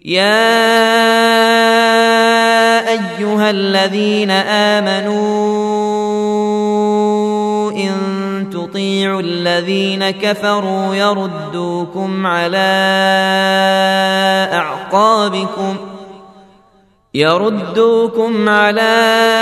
يا أيها الذين آمنوا إن تطيعوا الذين كفروا يردوكم على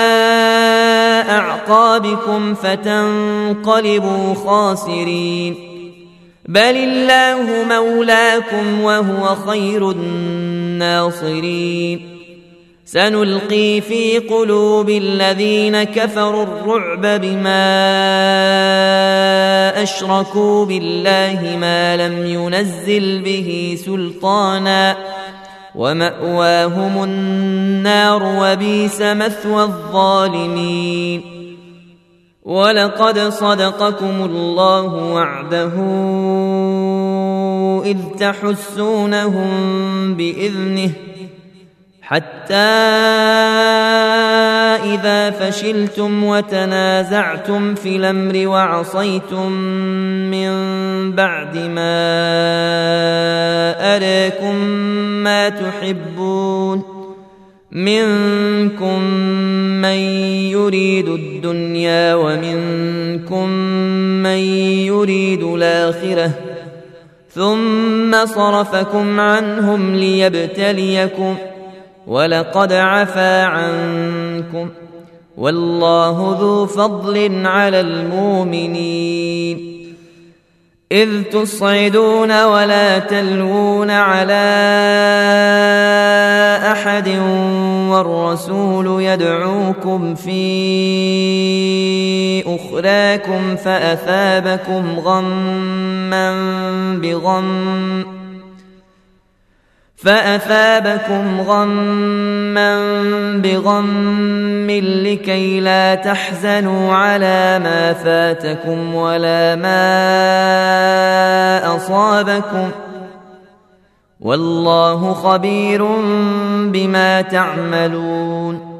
أعقابكم فتنقلبوا خاسرين. بل الله مولاكم وهو خير الناصرين. سنلقي في قلوب الذين كفروا الرعب بما أشركوا بالله ما لم ينزل به سلطانا ومأواهم النار وبئس مثوى الظالمين. ولقد صدقكم الله وعده إذ تحسونهم بإذنه حتى إذا فشلتم وتنازعتم في الأمر وعصيتم من بعد ما أراكم ما تحبون منكم من يريد الدنيا ومنكم من يريد الآخرة ثم صرفكم عنهم ليبتليكم ولقد عفا عنكم والله ذو فضل على المؤمنين. إذ تصعدون ولا تلوون على أحد والرسول يدعوكم في أخراكم فأثابكم غما بغم لكي لا تحزنوا على ما فاتكم ولا ما أصابكم والله خبير بما تعملون.